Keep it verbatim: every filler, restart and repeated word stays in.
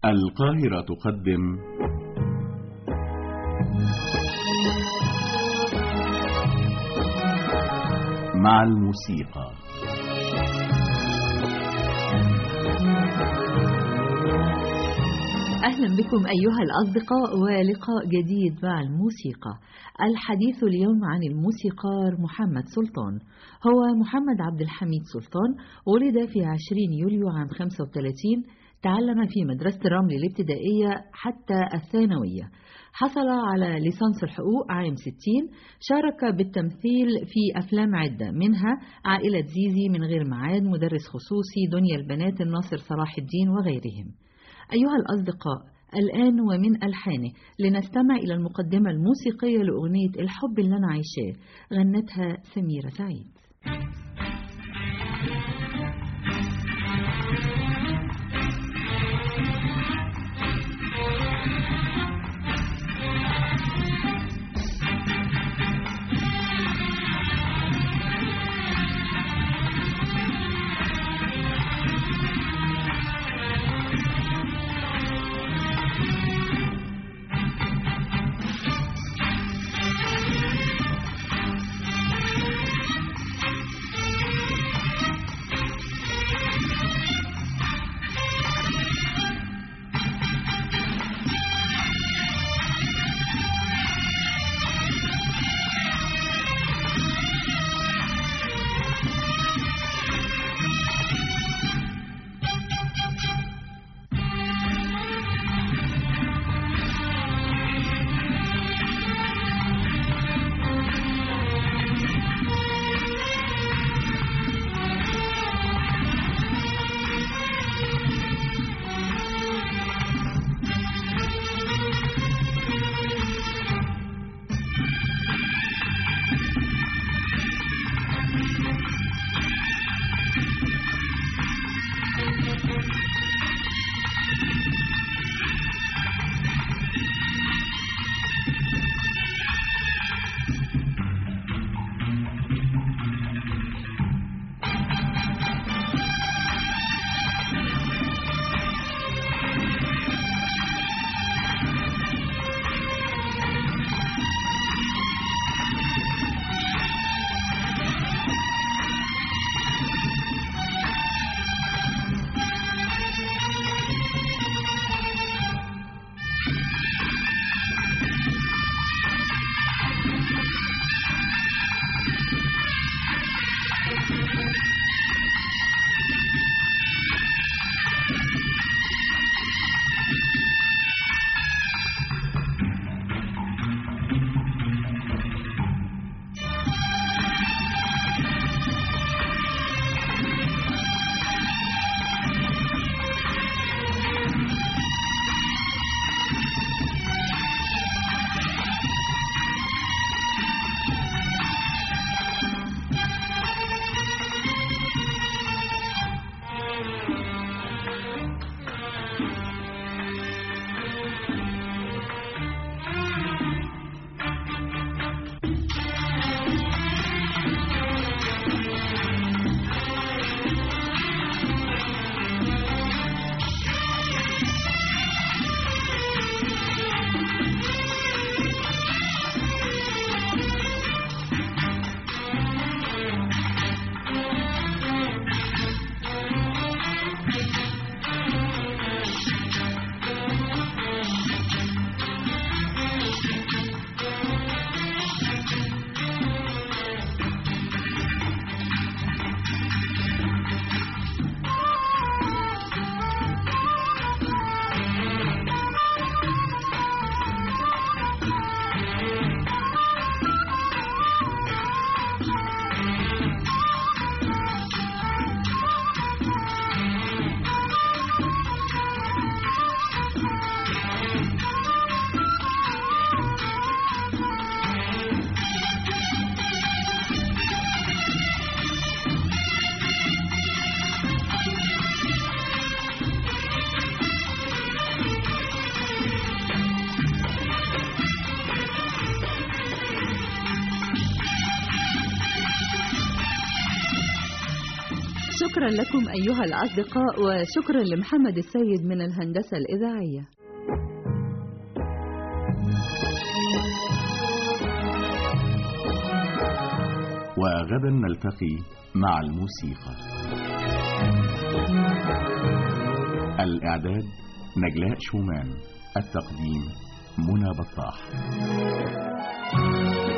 القاهرة تقدم مع الموسيقى. أهلا بكم أيها الأصدقاء ولقاء جديد مع الموسيقى. الحديث اليوم عن الموسيقار محمد سلطان. هو محمد عبد الحميد سلطان ولد في عشرين يوليو عام خمسة وثلاثين. تعلم في مدرسة الرمل الابتدائية حتى الثانوية. حصل على ليسانس الحقوق عام ستين. شارك بالتمثيل في أفلام عدة منها عائلة زيزي، من غير ميعاد، مدرس خصوصي، دنيا البنات، الناصر صلاح الدين وغيرهم. أيها الأصدقاء، الآن ومن ألحانه لنستمع إلى المقدمة الموسيقية لأغنية الحب اللي أنا عايشاه، غنتها سميرة سعيد. شكرا لكم أيها الأصدقاء، وشكرا لمحمد السيد من الهندسة الإذاعية. وغدا نلتقي مع الموسيقى. الإعداد نجلاء شومان، التقديم منى بطاح.